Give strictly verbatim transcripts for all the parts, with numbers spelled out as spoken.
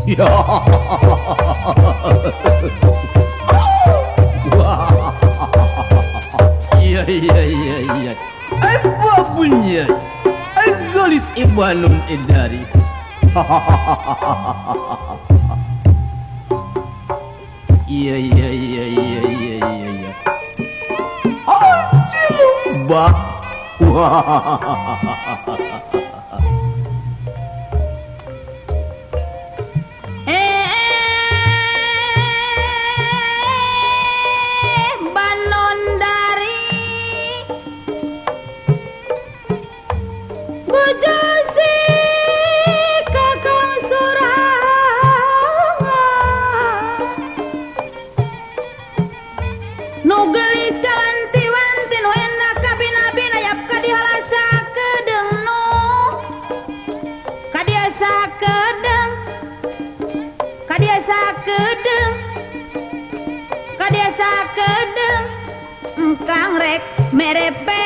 Ya. Iya iya iya iya. Apa punya? Galis ibanun edari. Iya iya iya iya iya iya iya. Anjir, bah. Kang rek merepe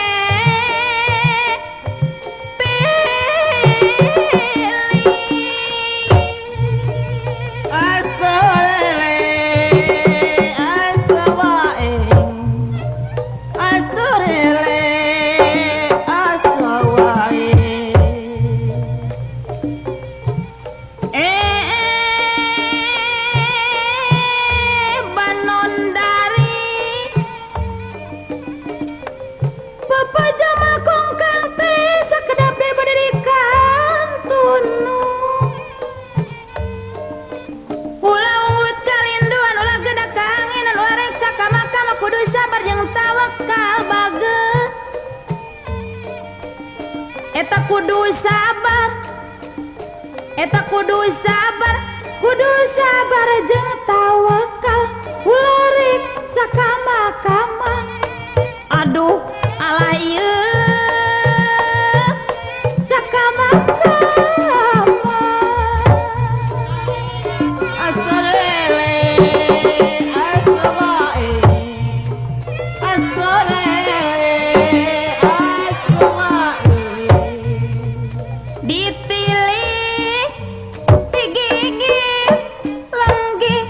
Eta kudu sabar, eta kudu sabar, kudu sabar jeung tawakal, ulah sakama-kama. Aduh, alah ieu sakama-kama. Asorele, asobae, asorele. Ditilik, digigit, lenggih,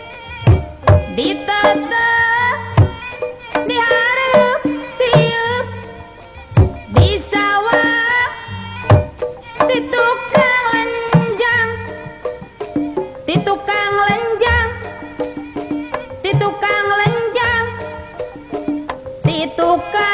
ditatap, diharap, siup, disawah, ditukang lenjang, ditukang lenjang, ditukang lenjang, ditukang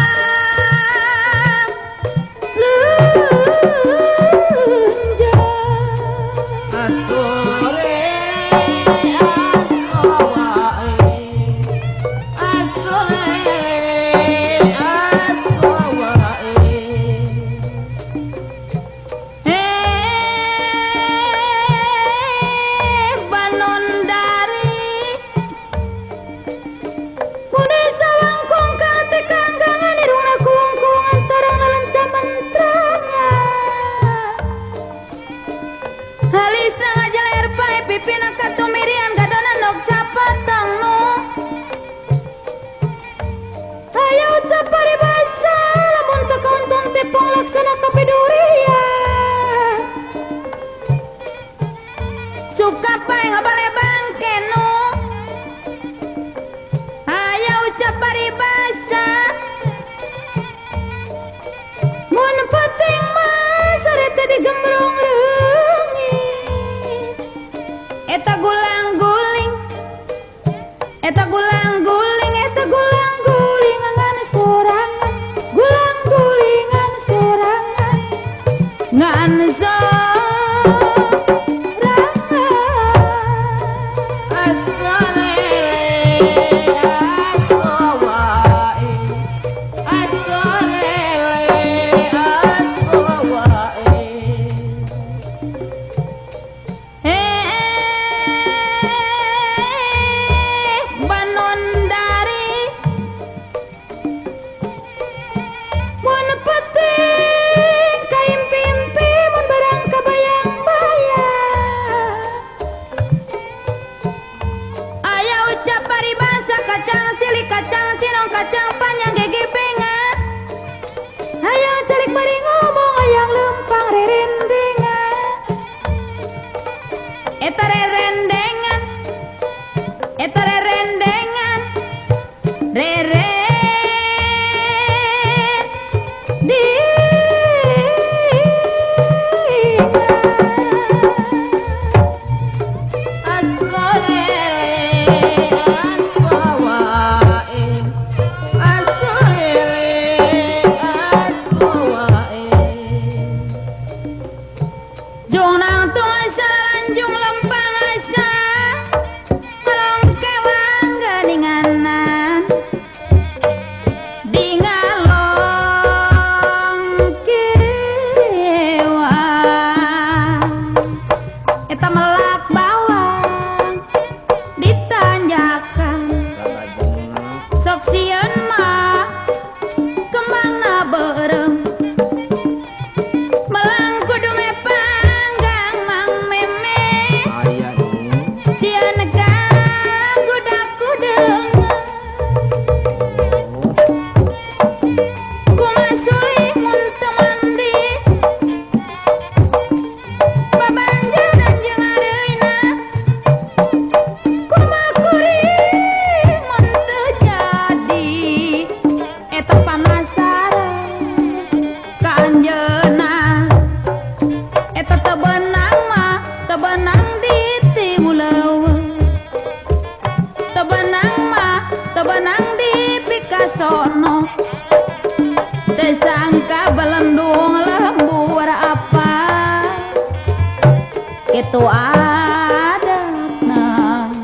suka pae ngabale bangke nu aya ucap paribasa mun penting mah sareta digembrong reungit eta gulang-guling eta gulang-guling eta gulang-guling ngan sorangan gulang-gulingan sorangan ngan sorangan. Pimpi mun barang Jung nang tung asa lanjung lempang asa ngelong kewan geninganan di ngalong kewan eta melak bawang ditanjakan sok sieun mah kemana berem melang kudu mepanggang mang meme Aya sieun gang gudak kudeung kumasuli mun teu mandi pabanjaran jeung areuna kumakuring mun teu jadi eta panasaran ka anjeunna eta teu beunang mah teu beunang di timuleuweung teu beunang mah teu beunang di Pikasono teu sangka belendung lembur apa kitu adatna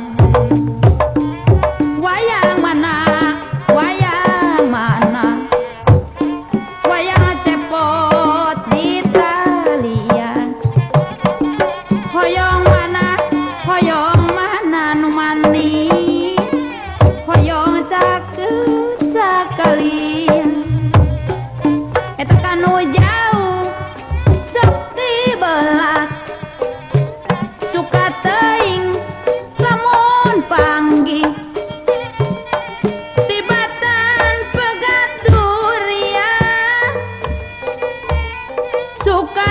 wayang mana wayang mana wayang cepot di talian hoyong mana hoyong mana nu manis hoyong cakeut sakalian eta kanu jauh sok tibelah suka teuing lamun panggih tibatan pegat durian suka